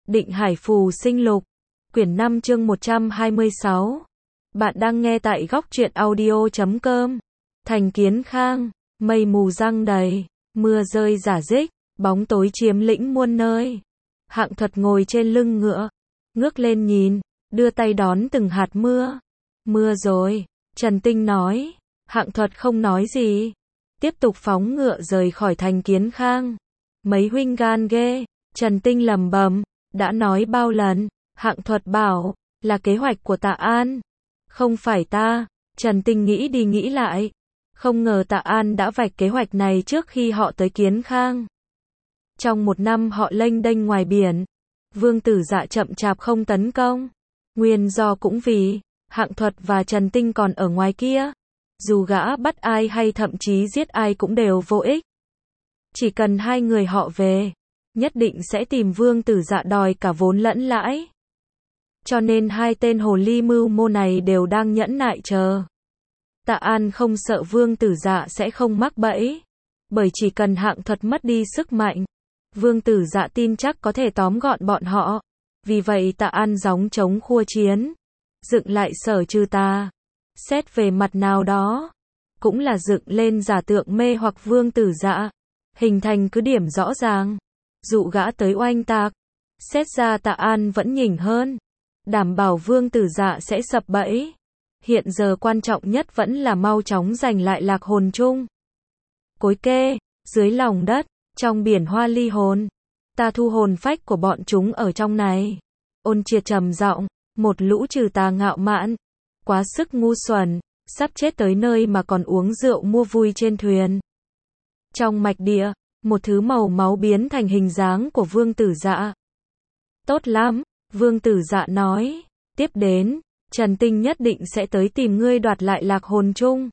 Định Hải Phù Sinh Lục, quyển 5 chương 126. Bạn đang nghe tại góc truyện audio.com. Thành Kiến Khang, mây mù giăng đầy, mưa rơi rả rích, bóng tối chiếm lĩnh muôn nơi. Hạng Thuật ngồi trên lưng ngựa, ngước lên nhìn, đưa tay đón từng hạt mưa. Mưa rồi, Trần Tinh nói. Hạng Thuật không nói gì, tiếp tục phóng ngựa rời khỏi Thành Kiến Khang. Mấy huynh gan ghê, Trần Tinh lẩm bẩm, đã nói bao lần. Hạng Thuật bảo, là kế hoạch của Tạ An. Không phải ta. Trần Tinh nghĩ đi nghĩ lại. Không ngờ Tạ An đã vạch kế hoạch này trước khi họ tới Kiến Khang. Trong một năm họ lênh đênh ngoài biển, Vương Tử Dạ chậm chạp không tấn công. Nguyên do cũng vì, Hạng Thuật và Trần Tinh còn ở ngoài kia. Dù gã bắt ai hay thậm chí giết ai cũng đều vô ích. Chỉ cần hai người họ về, nhất định sẽ tìm Vương Tử Dạ đòi cả vốn lẫn lãi. Cho nên hai tên hồ ly mưu mô này đều đang nhẫn nại chờ. Tạ An không sợ Vương Tử Dạ sẽ không mắc bẫy, bởi chỉ cần Hạng Thuật mất đi sức mạnh, Vương Tử Dạ tin chắc có thể tóm gọn bọn họ. Vì vậy Tạ An gióng trống khua chiến, dựng lại Sở Trừ Tà. Xét về mặt nào đó, cũng là dựng lên giả tượng mê hoặc Vương Tử Dạ, hình thành cứ điểm rõ ràng, dụ gã tới oanh tạc. Xét ra Tạ An vẫn nhỉnh hơn, đảm bảo Vương Tử Dạ sẽ sập bẫy. Hiện giờ quan trọng nhất vẫn là mau chóng giành lại lạc hồn chung. Cối kê, dưới lòng đất, trong biển hoa ly hồn, ta thu hồn phách của bọn chúng ở trong này. Ôn Triệt trầm giọng, một lũ trừ tà ngạo mạn, quá sức ngu xuẩn, sắp chết tới nơi mà còn uống rượu mua vui trên thuyền. Trong mạch địa, một thứ màu máu biến thành hình dáng của Vương Tử Dạ. Tốt lắm, Vương Tử Dạ nói, tiếp đến, Trần Tinh nhất định sẽ tới tìm ngươi đoạt lại lạc hồn chung.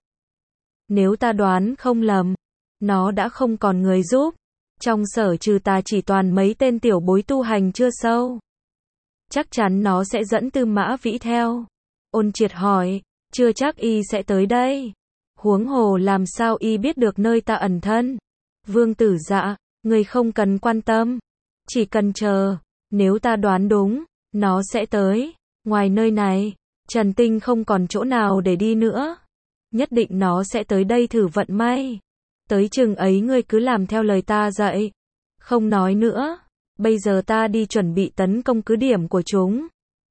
Nếu ta đoán không lầm, nó đã không còn người giúp. Trong Sở Trừ Tà chỉ toàn mấy tên tiểu bối tu hành chưa sâu. Chắc chắn nó sẽ dẫn Tư Mã Vĩ theo. Ôn Triệt hỏi, chưa chắc y sẽ tới đây. Huống hồ làm sao y biết được nơi ta ẩn thân? Vương Tử Dạ, ngươi không cần quan tâm, chỉ cần chờ, nếu ta đoán đúng, nó sẽ tới. Ngoài nơi này, Trần Tinh không còn chỗ nào để đi nữa. Nhất định nó sẽ tới đây thử vận may. Tới chừng ấy ngươi cứ làm theo lời ta dạy. Không nói nữa, bây giờ ta đi chuẩn bị tấn công cứ điểm của chúng.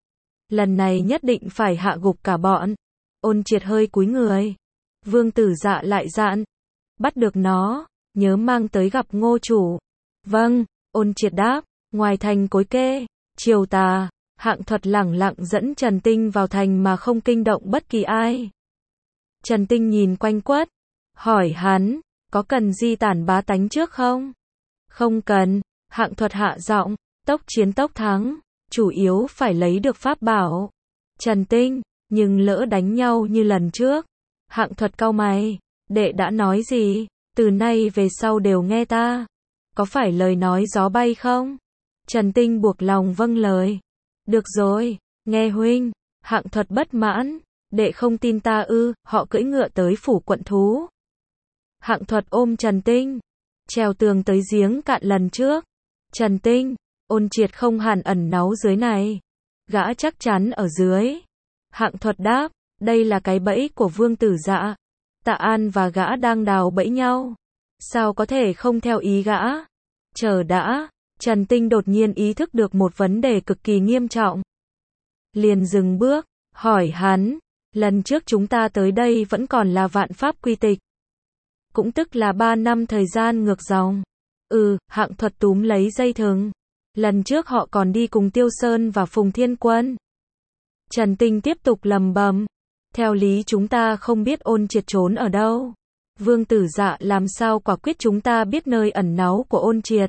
Lần này nhất định phải hạ gục cả bọn. Ôn Triệt hơi cúi người. Vương Tử Dạ lại dặn, bắt được nó, nhớ mang tới gặp Ngô chủ. Vâng, Ôn Triệt đáp. Ngoài thành Cối Kê, Triều Tà, Hạng Thuật lẳng lặng dẫn Trần Tinh vào thành mà không kinh động bất kỳ ai. Trần Tinh nhìn quanh quất, hỏi hắn, có cần di tản bá tánh trước không? Không cần, Hạng Thuật hạ giọng, tốc chiến tốc thắng, chủ yếu phải lấy được pháp bảo. Trần Tinh, nhưng lỡ đánh nhau như lần trước. Hạng Thuật cau mày, đệ đã nói gì, từ nay về sau đều nghe ta. Có phải lời nói gió bay không? Trần Tinh buộc lòng vâng lời. Được rồi, nghe huynh. Hạng Thuật bất mãn, đệ không tin ta ư? Họ cưỡi ngựa tới phủ quận thú. Hạng Thuật ôm Trần Tinh, trèo tường tới giếng cạn lần trước. Trần Tinh, Ôn Triệt không hàn ẩn náu dưới này, gã chắc chắn ở dưới. Hạng Thuật đáp, đây là cái bẫy của Vương Tử Dạ. Tạ An và gã đang đào bẫy nhau, sao có thể không theo ý gã? Chờ đã. Trần Tinh đột nhiên ý thức được một vấn đề cực kỳ nghiêm trọng. Liền dừng bước, hỏi hắn, lần trước chúng ta tới đây vẫn còn là vạn pháp quy tịch. Cũng tức là 3 năm thời gian ngược dòng. Hạng Thuật túm lấy dây thừng. Lần trước họ còn đi cùng Tiêu Sơn và Phùng Thiên Quân. Trần Tinh tiếp tục lầm bầm. Theo lý chúng ta không biết Ôn Triệt trốn ở đâu. Vương Tử Dạ làm sao quả quyết chúng ta biết nơi ẩn náu của Ôn Triệt.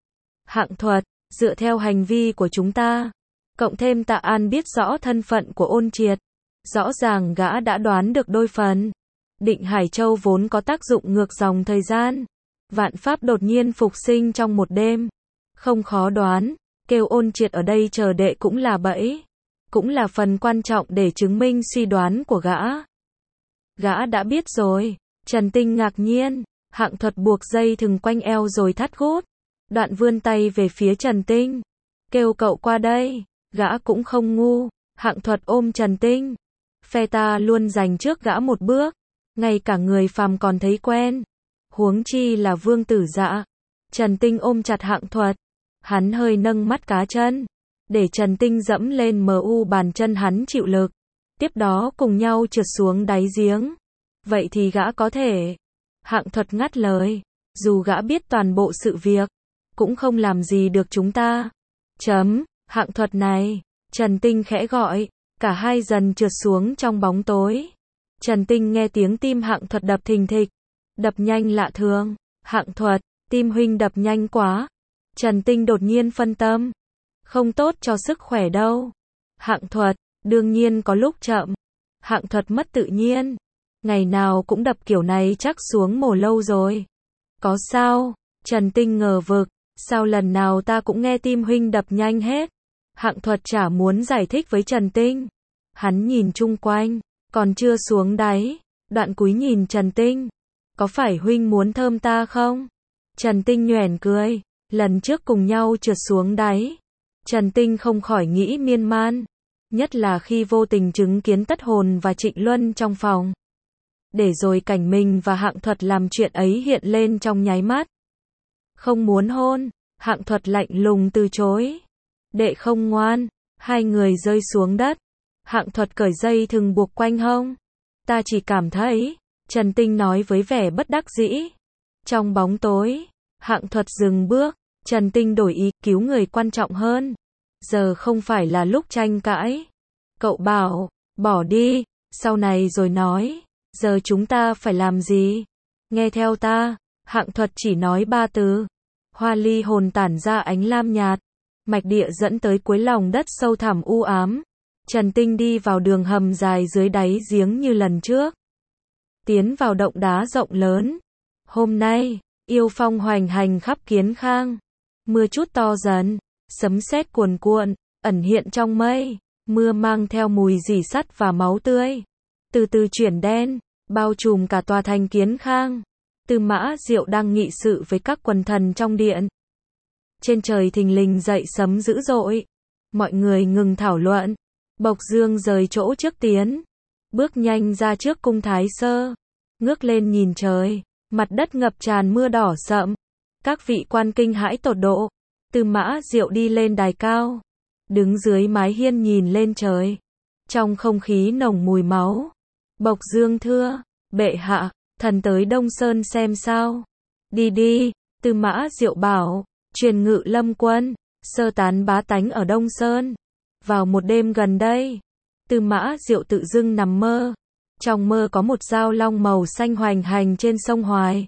Hạng Thuật, dựa theo hành vi của chúng ta, cộng thêm Tạ An biết rõ thân phận của Ôn Triệt, rõ ràng gã đã đoán được đôi phần. Định Hải Châu vốn có tác dụng ngược dòng thời gian, vạn pháp đột nhiên phục sinh trong một đêm, không khó đoán, kêu Ôn Triệt ở đây chờ đệ cũng là bẫy, cũng là phần quan trọng để chứng minh suy đoán của gã. Gã đã biết rồi. Trần Tinh ngạc nhiên. Hạng Thuật buộc dây thừng quanh eo rồi thắt gút, đoạn vươn tay về phía Trần Tinh, kêu cậu qua đây, gã cũng không ngu. Hạng Thuật ôm Trần Tinh. Phe ta luôn giành trước gã một bước, ngay cả người phàm còn thấy quen. Huống chi là Vương Tử Dạ. Trần Tinh ôm chặt Hạng Thuật. Hắn hơi nâng mắt cá chân, để Trần Tinh dẫm lên mu bàn chân hắn chịu lực. Tiếp đó cùng nhau trượt xuống đáy giếng. Vậy thì gã có thể. Hạng Thuật ngắt lời. Dù gã biết toàn bộ sự việc, cũng không làm gì được chúng ta. Hạng Thuật này. Trần Tinh khẽ gọi. Cả hai dần trượt xuống trong bóng tối. Trần Tinh nghe tiếng tim Hạng Thuật đập thình thịch. Đập nhanh lạ thường. Hạng Thuật, tim huynh đập nhanh quá. Trần Tinh đột nhiên phân tâm. Không tốt cho sức khỏe đâu. Hạng Thuật, đương nhiên có lúc chậm. Hạng Thuật mất tự nhiên. Ngày nào cũng đập kiểu này chắc xuống mồ lâu rồi. Có sao? Trần Tinh ngờ vực. Sao lần nào ta cũng nghe tim huynh đập nhanh hết? Hạng Thuật chả muốn giải thích với Trần Tinh. Hắn nhìn chung quanh, còn chưa xuống đáy. Đoạn cúi nhìn Trần Tinh. Có phải huynh muốn thơm ta không? Trần Tinh nhoẻn cười. Lần trước cùng nhau trượt xuống đáy, Trần Tinh không khỏi nghĩ miên man. Nhất là khi vô tình chứng kiến Tất Hồn và Trịnh Luân trong phòng. Để rồi cảnh mình và Hạng Thuật làm chuyện ấy hiện lên trong nháy mắt. Không muốn hôn, Hạng Thuật lạnh lùng từ chối. Đệ không ngoan. Hai người rơi xuống đất. Hạng Thuật cởi dây thừng buộc quanh hông. Ta chỉ cảm thấy, Trần Tinh nói với vẻ bất đắc dĩ. Trong bóng tối, Hạng Thuật dừng bước. Trần Tinh đổi ý, cứu người quan trọng hơn. Giờ không phải là lúc tranh cãi. Cậu bảo, bỏ đi, sau này rồi nói. Giờ chúng ta phải làm gì? Nghe theo ta. Hạng Thuật chỉ nói 3 từ. Hoa ly hồn tản ra ánh lam nhạt. Mạch địa dẫn tới cuối lòng đất sâu thẳm u ám. Trần Tinh đi vào đường hầm dài dưới đáy giếng như lần trước. Tiến vào động đá rộng lớn. Hôm nay, yêu phong hoành hành khắp Kiến Khang. Mưa chút to dần, sấm sét cuồn cuộn, ẩn hiện trong mây. Mưa mang theo mùi rỉ sắt và máu tươi. Từ từ chuyển đen, bao trùm cả tòa thành Kiến Khang. Tư Mã Diệu đang nghị sự với các quần thần trong điện. Trên trời thình lình dậy sấm dữ dội. Mọi người ngừng thảo luận. Bộc Dương rời chỗ trước tiến. Bước nhanh ra trước cung Thái Sơ. Ngước lên nhìn trời. Mặt đất ngập tràn mưa đỏ sậm. Các vị quan kinh hãi tột độ. Tư Mã Diệu đi lên đài cao. Đứng dưới mái hiên nhìn lên trời. Trong không khí nồng mùi máu. Bộc Dương thưa. Bệ hạ, thần tới Đông Sơn xem sao. Đi đi. Tư Mã Diệu bảo. Truyền ngự lâm quân. Sơ tán bá tánh ở Đông Sơn. Vào một đêm gần đây. Tư Mã Diệu tự dưng nằm mơ. Trong mơ có một dao long màu xanh hoành hành trên sông Hoài.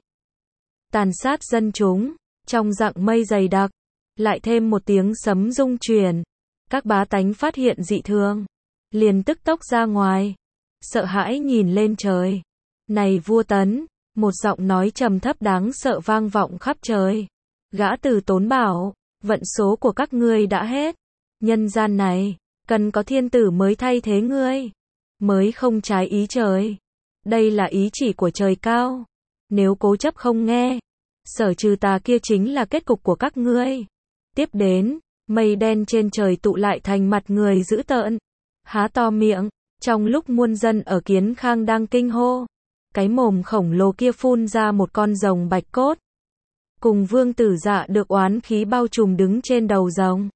Tàn sát dân chúng. Trong rặng mây dày đặc. Lại thêm một tiếng sấm rung chuyển. Các bá tánh phát hiện dị thường. Liền tức tốc ra ngoài. Sợ hãi nhìn lên trời. Này vua Tấn. Một giọng nói trầm thấp đáng sợ vang vọng khắp trời. Gã Từ Tốn bảo. Vận số của các ngươi đã hết. Nhân gian này. Cần có thiên tử mới thay thế ngươi. Mới không trái ý trời. Đây là ý chỉ của trời cao. Nếu cố chấp không nghe. Sở trừ tà kia chính là kết cục của các ngươi. Tiếp đến, mây đen trên trời tụ lại thành mặt người dữ tợn. Há to miệng, trong lúc muôn dân ở Kiến Khang đang kinh hô. Cái mồm khổng lồ kia phun ra một con rồng bạch cốt. Cùng Vương Tử Dạ được oán khí bao trùm đứng trên đầu rồng.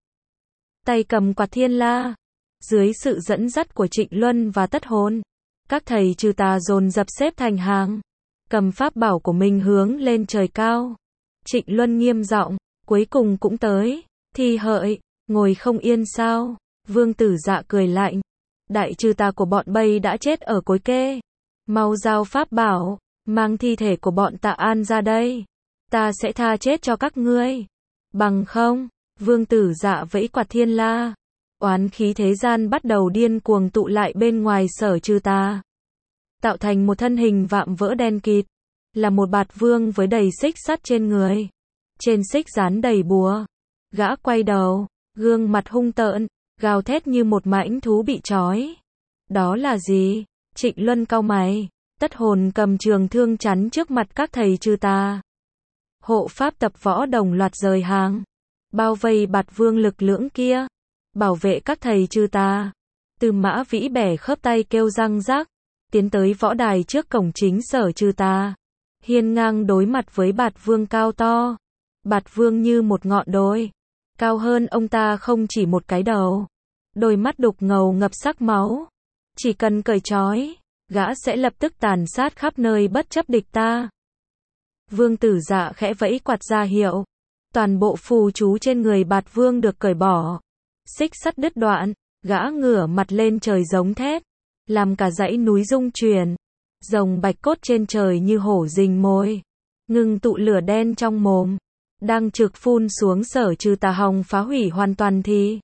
Tay cầm quạt thiên la. Dưới sự dẫn dắt của Trịnh Luân và Tất Hồn. Các thầy trừ tà dồn dập xếp thành hàng. Cầm pháp bảo của mình hướng lên trời cao. Trịnh Luân nghiêm giọng, cuối cùng cũng tới. Thi hợi, ngồi không yên sao? Vương Tử Dạ cười lạnh. Đại trừ tà của bọn Bây đã chết ở cối kê. Mau giao pháp bảo, mang thi thể của bọn Tạ An ra đây. Ta sẽ tha chết cho các ngươi. Bằng không, Vương Tử Dạ vẫy quạt thiên la. Oán khí thế gian bắt đầu điên cuồng tụ lại bên ngoài sở trừ tà. Tạo thành một thân hình vạm vỡ đen kịt. Là một bạt vương với đầy xích sắt trên người. Trên xích dán đầy bùa. Gã quay đầu, gương mặt hung tợn, gào thét như một mãnh thú bị trói. Đó là gì? Trịnh Luân cau mày. Tất Hồn cầm trường thương chắn trước mặt các thầy trừ tà. Hộ pháp tập võ đồng loạt rời hàng. bao vây Bạt Vương lực lưỡng kia, bảo vệ các thầy trừ tà. Tư Mã Vĩ bẻ khớp tay kêu răng rắc, tiến tới võ đài trước cổng chính sở trừ tà, hiên ngang đối mặt với Bạt Vương cao to. Bạt Vương như một ngọn đồi, cao hơn ông ta không chỉ một cái đầu, đôi mắt đục ngầu ngập sắc máu, chỉ cần cởi trói, gã sẽ lập tức tàn sát khắp nơi bất chấp địch ta. Vương Tử Dạ khẽ vẫy quạt ra hiệu, toàn bộ phù chú trên người Bạt Vương được cởi bỏ, xích sắt đứt đoạn, gã ngửa mặt lên trời giống thét, làm cả dãy núi rung chuyển. Rồng bạch cốt trên trời như hổ rình mồi, ngưng tụ lửa đen trong mồm, đang trực phun xuống sở trừ tà hòng phá hủy hoàn toàn thì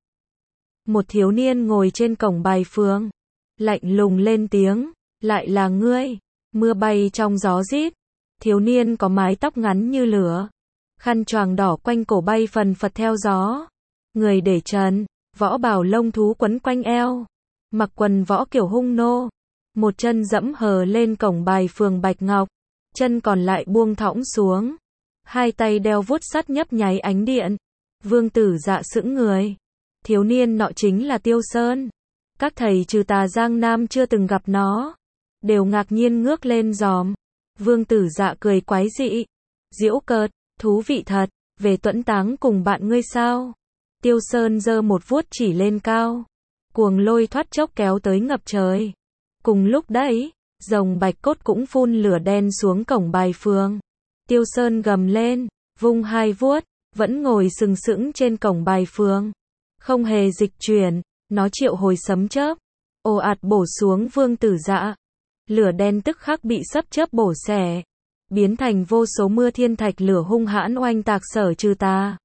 một thiếu niên ngồi trên cổng bài phường, lạnh lùng lên tiếng, lại là ngươi. Mưa bay trong gió rít, thiếu niên có mái tóc ngắn như lửa, khăn choàng đỏ quanh cổ bay phần phật theo gió, người để trần, võ bào lông thú quấn quanh eo, mặc quần võ kiểu hung nô, một chân dẫm hờ lên cổng bài phường bạch ngọc, chân còn lại buông thõng xuống, hai tay đeo vuốt sắt nhấp nháy ánh điện. Vương Tử Dạ sững người, thiếu niên nọ chính là Tiêu Sơn. Các thầy trừ tà Giang Nam chưa từng gặp nó, đều ngạc nhiên ngước lên giòm. Vương Tử Dạ cười quái dị, giễu cợt, thú vị thật, về tuẫn táng cùng bạn ngươi sao? Tiêu Sơn giơ một vuốt chỉ lên cao, cuồng lôi thoát chốc kéo tới ngập trời. Cùng lúc đấy, rồng bạch cốt cũng phun lửa đen xuống cổng bài phường. Tiêu Sơn gầm lên, vung hai vuốt, vẫn ngồi sừng sững trên cổng bài phường, không hề dịch chuyển, nó triệu hồi sấm chớp, ồ ạt bổ xuống Vương Tử Dạ. Lửa đen tức khắc bị sấm chớp bổ xẻ, biến thành vô số mưa thiên thạch lửa hung hãn oanh tạc sở trừ tà.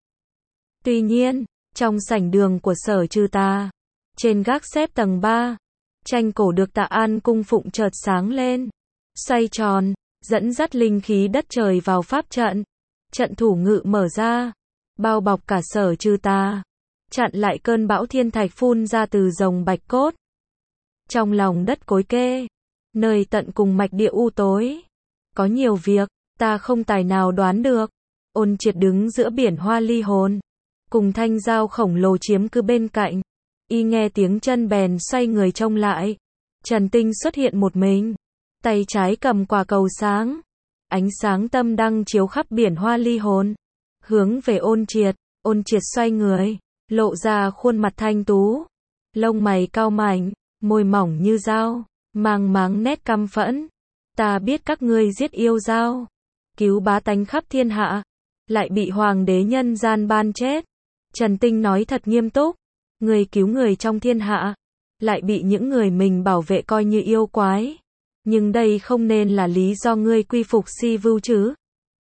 Tuy nhiên, trong sảnh đường của sở trừ tà, trên gác xếp tầng 3, tranh cổ được Tạ An cung phụng chợt sáng lên, xoay tròn, dẫn dắt linh khí đất trời vào pháp trận. Trận thủ ngự mở ra, bao bọc cả sở trừ tà, chặn lại cơn bão thiên thạch phun ra từ rồng bạch cốt. Trong lòng đất cối kê, nơi tận cùng mạch địa u tối, có nhiều việc ta không tài nào đoán được. Ôn Triệt đứng giữa biển hoa ly hồn, cùng thanh dao khổng lồ chiếm cứ bên cạnh. Y nghe tiếng chân bèn xoay người trông lại. Trần Tinh xuất hiện một mình, tay trái cầm quả cầu sáng, ánh sáng tâm đăng chiếu khắp biển hoa ly hồn, hướng về Ôn Triệt. Ôn Triệt xoay người, lộ ra khuôn mặt thanh tú, lông mày cau mảnh, môi mỏng như dao, mang máng nét căm phẫn. Ta biết các ngươi giết yêu dao, cứu bá tánh khắp thiên hạ, lại bị hoàng đế nhân gian ban chết. Trần Tinh nói thật nghiêm túc, người cứu người trong thiên hạ, lại bị những người mình bảo vệ coi như yêu quái. Nhưng đây không nên là lý do ngươi quy phục Si Vưu chứ?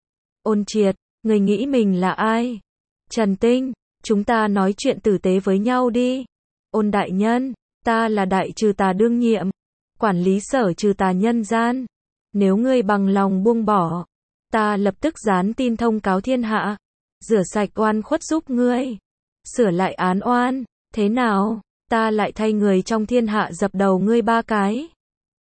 Ôn Triệt, người nghĩ mình là ai? Trần Tinh, chúng ta nói chuyện tử tế với nhau đi. Ôn đại nhân, ta là đại trừ tà đương nhiệm, quản lý sở trừ tà nhân gian. Nếu ngươi bằng lòng buông bỏ, ta lập tức dán tin thông cáo thiên hạ, rửa sạch oan khuất giúp ngươi, sửa lại án oan. Thế nào, ta lại thay người trong thiên hạ dập đầu ngươi 3 cái.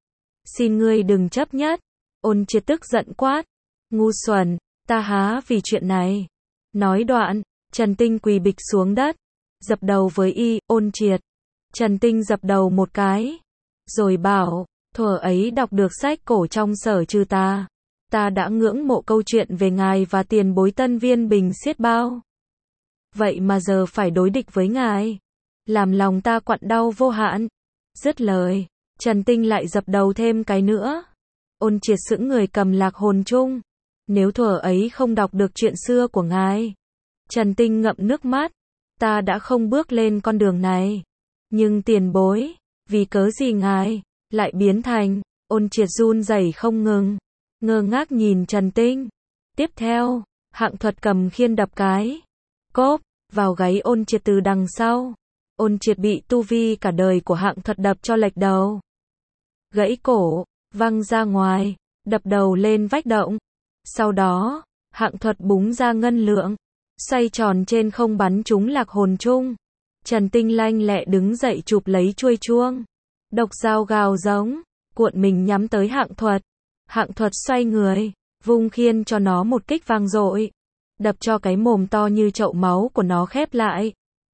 Xin ngươi đừng chấp nhất. Ôn Triệt tức giận quát, ngu xuẩn, ta há vì chuyện này. Nói đoạn, Trần Tinh quỳ bịch xuống đất, dập đầu với y. Ôn Triệt. Trần Tinh dập đầu một cái, rồi bảo, thuở ấy đọc được sách cổ trong sở trừ tà, ta đã ngưỡng mộ câu chuyện về ngài và tiền bối Tân Viên Bình xiết bao. Vậy mà giờ phải đối địch với ngài, làm lòng ta quặn đau vô hạn. Dứt lời, Trần Tinh lại dập đầu thêm cái nữa. Ôn Triệt sững người cầm lạc hồn chung. Nếu thuở ấy không đọc được chuyện xưa của ngài, Trần Tinh ngậm nước mắt, ta đã không bước lên con đường này. Nhưng tiền bối, vì cớ gì ngài lại biến thành? Ôn Triệt run rẩy không ngừng, ngơ ngác nhìn Trần Tinh. Tiếp theo, Hạng Thuật cầm khiên đập cái cốp vào gáy Ôn Triệt từ đằng sau. Ôn Triệt bị tu vi cả đời của Hạng Thuật đập cho lệch đầu, gãy cổ, văng ra ngoài, đập đầu lên vách động. Sau đó, Hạng Thuật búng ra ngân lượng, xoay tròn trên không bắn trúng lạc hồn chung. Trần Tinh lanh lẹ đứng dậy chụp lấy chuôi chuông, độc dao gào giống, cuộn mình nhắm tới Hạng Thuật. Hạng Thuật xoay người, vung khiên cho nó một kích vang dội. đập cho cái mồm to như chậu máu của nó khép lại.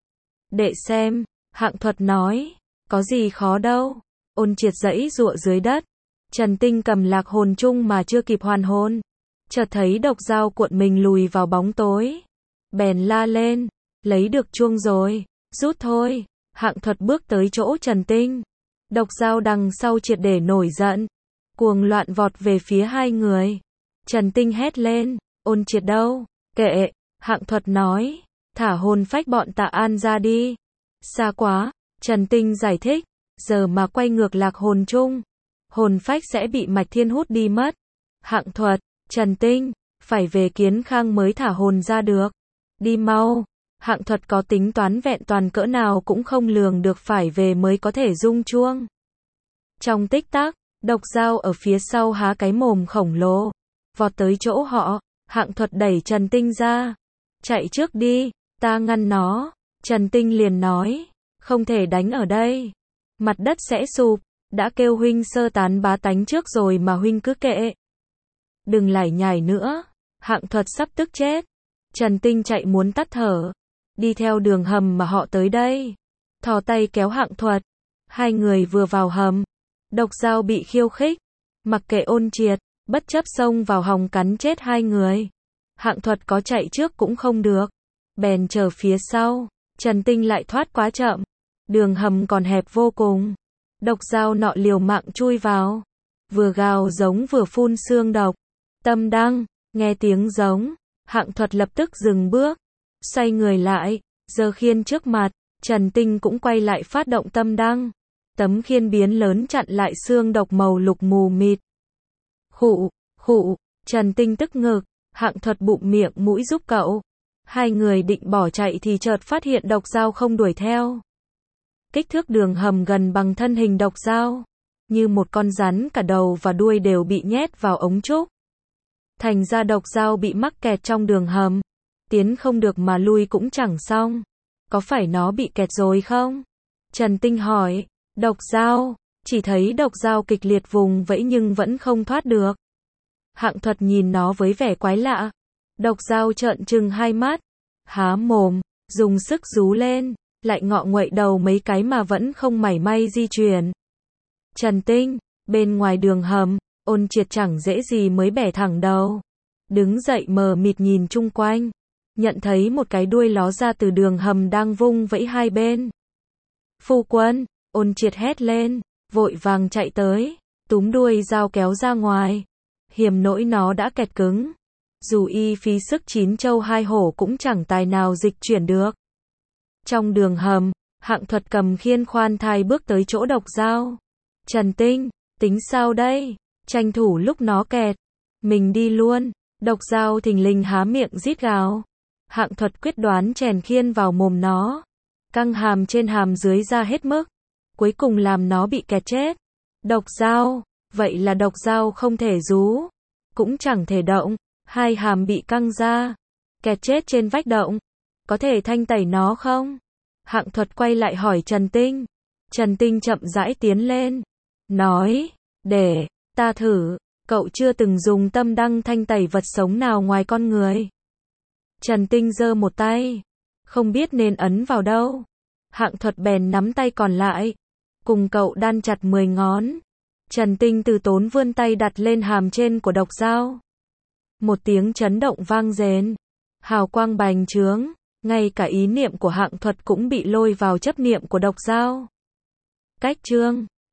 Đệ xem, Hạng Thuật nói, có gì khó đâu. Ôn Triệt giãy giụa dưới đất. Trần Tinh cầm lạc hồn chung mà chưa kịp hoàn hồn, chợt thấy độc dao cuộn mình lùi vào bóng tối. Bèn la lên, lấy được chuông rồi, rút thôi. Hạng Thuật bước tới chỗ Trần Tinh. Độc dao đằng sau triệt để nổi giận, cuồng loạn vọt về phía hai người. Trần Tinh hét lên, Ôn Triệt đâu? Kệ, Hạng Thuật nói, thả hồn phách bọn Tạ An ra đi. Xa quá, Trần Tinh giải thích, giờ mà quay ngược lạc hồn chung, hồn phách sẽ bị Mạch Thiên hút đi mất. Hạng Thuật, Trần Tinh, phải về Kiến Khang mới thả hồn ra được. Đi mau. Hạng Thuật có tính toán vẹn toàn cỡ nào cũng không lường được phải về mới có thể rung chuông. Trong tích tắc, độc dao ở phía sau há cái mồm khổng lồ, vọt tới chỗ họ. Hạng Thuật đẩy Trần Tinh ra. Chạy trước đi, ta ngăn nó. Trần Tinh liền nói, không thể đánh ở đây. Mặt đất sẽ sụp, đã kêu huynh sơ tán bá tánh trước rồi mà huynh cứ kệ. Đừng lải nhải nữa, Hạng Thuật sắp tức chết. Trần Tinh chạy muốn tắt thở, đi theo đường hầm mà họ tới đây. Thò tay kéo Hạng Thuật. Hai người vừa vào hầm, độc dao bị khiêu khích, mặc kệ Ôn Triệt, bất chấp xông vào hòng cắn chết hai người. Hạng Thuật có chạy trước cũng không được, bèn chờ phía sau. Trần Tinh lại thoát quá chậm, đường hầm còn hẹp vô cùng. Độc dao nọ liều mạng chui vào, vừa gào giống vừa phun xương độc. Tâm đăng, nghe tiếng giống, Hạng Thuật lập tức dừng bước, xoay người lại, giơ khiên trước mặt. Trần Tinh cũng quay lại phát động tâm đăng. Tấm khiên biến lớn chặn lại xương độc màu lục mù mịt. Khụ, khụ, Trần Tinh tức ngực, Hạng Thuật bụm miệng mũi giúp cậu. Hai người định bỏ chạy thì chợt phát hiện độc dao không đuổi theo. Kích thước đường hầm gần bằng thân hình độc dao, như một con rắn, cả đầu và đuôi đều bị nhét vào ống trúc. Thành ra độc dao bị mắc kẹt trong đường hầm, tiến không được mà lui cũng chẳng xong. Có phải nó bị kẹt rồi không? Trần Tinh hỏi. Độc dao, chỉ thấy độc dao kịch liệt vùng vẫy nhưng vẫn không thoát được. Hạng Thuật nhìn nó với vẻ quái lạ. Độc dao trợn trừng hai mắt, há mồm, dùng sức rú lên, lại ngọ nguậy đầu mấy cái mà vẫn không mảy may di chuyển. Trần Tinh, bên ngoài đường hầm, Ôn Triệt chẳng dễ gì mới bẻ thẳng đầu. Đứng dậy mờ mịt nhìn chung quanh, nhận thấy một cái đuôi ló ra từ đường hầm đang vung vẫy hai bên. Phu quân, Ôn Triệt hét lên, vội vàng chạy tới, túm đuôi dao kéo ra ngoài. Hiểm nỗi nó đã kẹt cứng, dù y phí sức chín châu hai hổ cũng chẳng tài nào dịch chuyển được. Trong đường hầm, Hạng Thuật cầm khiên khoan thai bước tới chỗ độc dao. Trần Tinh, tính sao đây? Tranh thủ lúc nó kẹt, mình đi luôn. Độc dao thình lình há miệng rít gào. Hạng Thuật quyết đoán chèn khiên vào mồm nó, căng hàm trên hàm dưới ra hết mức, cuối cùng làm nó bị kẹt chết. Độc dao, vậy là độc dao không thể rú, cũng chẳng thể động, hai hàm bị căng ra, kẹt chết trên vách động. Có thể thanh tẩy nó không? Hạng Thuật quay lại hỏi Trần Tinh. Trần Tinh chậm rãi tiến lên, nói, để ta thử, cậu chưa từng dùng tâm đăng thanh tẩy vật sống nào ngoài con người. Trần Tinh giơ một tay, không biết nên ấn vào đâu. Hạng Thuật bèn nắm tay còn lại, cùng cậu đan chặt 10 ngón. Trần Tinh từ tốn vươn tay đặt lên hàm trên của độc dao. Một tiếng chấn động vang rền, hào quang bành trướng, ngay cả ý niệm của Hạng Thuật cũng bị lôi vào chấp niệm của độc dao. Cách chương